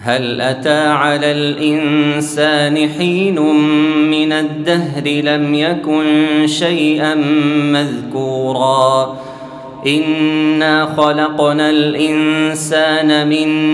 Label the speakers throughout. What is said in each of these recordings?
Speaker 1: هل أتى على الإنسان حين من الدهر لم يكن شيئا مذكورا إنا خلقنا الإنسان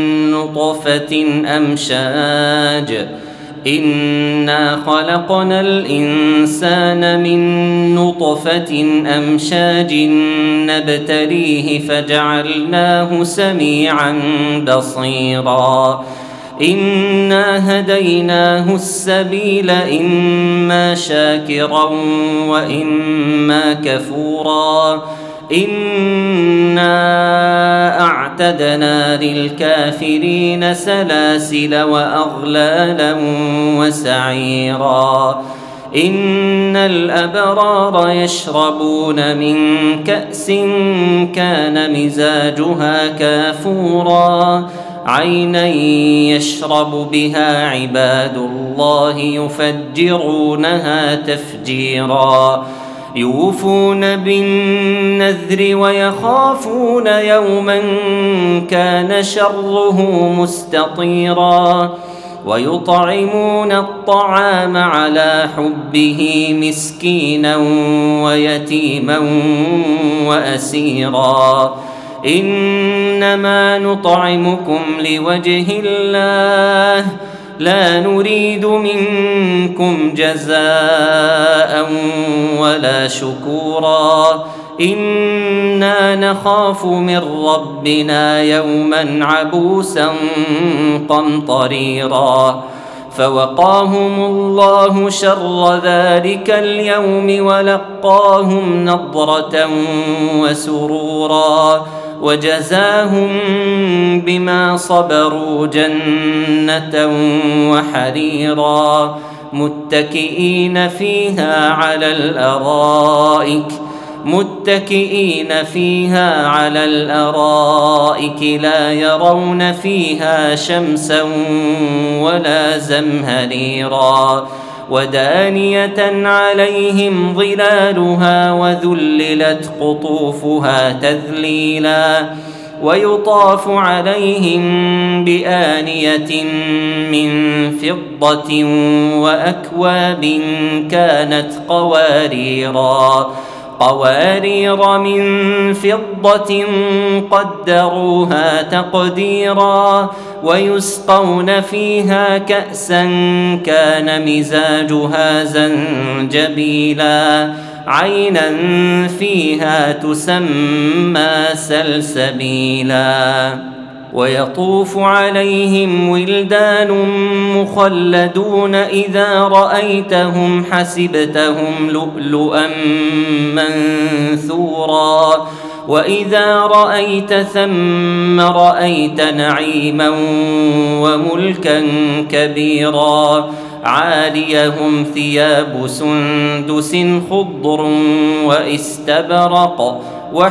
Speaker 1: من نطفة أمشاج نبتليه فجعلناه سميعا بصيرا إنا هديناه السبيل إما شاكرا وإما كفورا إنا أعتدنا للكافرين سلاسل وأغلالا وسعيرا إن الأبرار يشربون من كأس كان مزاجها كافورا عينا يشرب بها عباد الله يفجرونها تفجيرا يوفون بالنذر ويخافون يوما كان شره مستطيرا ويطعمون الطعام على حبه مسكينا ويتيما وأسيرا إنما نطعمكم لوجه الله لا نريد منكم جزاء ولا شكورا إنا نخاف من ربنا يوما عبوسا قمطريرا فوقاهم الله شر ذلك اليوم ولقاهم نضرة وسرورا وجزاهم بما صبروا جنة وحريرا متكئين فيها على الأرائك لا يرون فيها شمسا ولا زمهريرا ودانية عليهم ظلالها وذللت قطوفها تذليلا ويطاف عليهم بآنية من فضة وأكواب كانت قوارير من فضة قدروها تقديرا ويسقون فيها كأسا كان مزاجها زنجبيلا عينا فيها تسمى سلسبيلا ويطوف عليهم ولدان مخلدون إذا رأيتهم حسبتهم لؤلؤا منثورا وإذا رأيت ثم رأيت نعيما وملكا كبيرا عاليهم ثياب سندس خضر واستبرق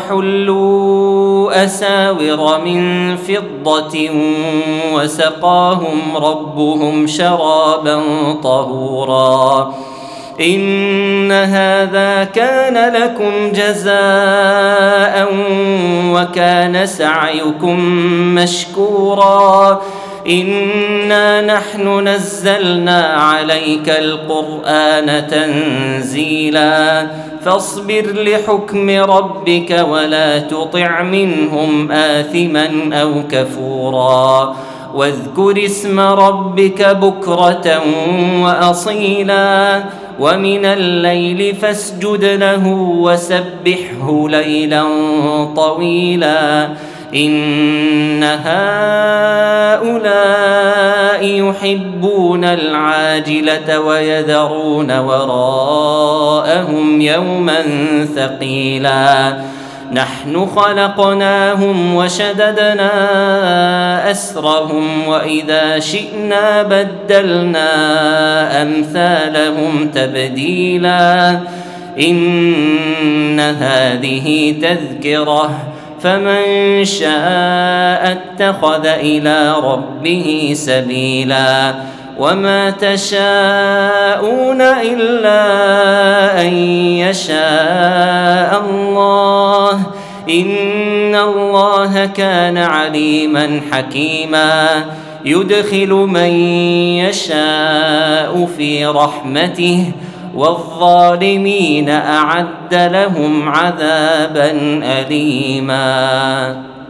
Speaker 1: وحلوا أساور من فضة وسقاهم ربهم شرابا طهورا إن هذا كان لكم جزاء وكان سعيكم مشكورا إنا نحن نزلنا عليك القرآن تنزيلا فاصبر لحكم ربك ولا تطع منهم آثما أو كفورا واذكر اسم ربك بكرة وأصيلا ومن الليل فاسجد له وسبحه ليلا طويلا إن هؤلاء يحبون العاجلة ويذرون وراءهم يوما ثقيلا نحن خلقناهم وشددنا أسرهم وإذا شئنا بدلنا أمثالهم تبديلا إن هذه تذكرة فمن شاء اتخذ إلى ربه سبيلا وما تشاءون إلا أن يشاء الله إن الله كان عليما حكيما
Speaker 2: يدخل من يشاء في رحمته والظالمين أعد لهم عذابا أليما.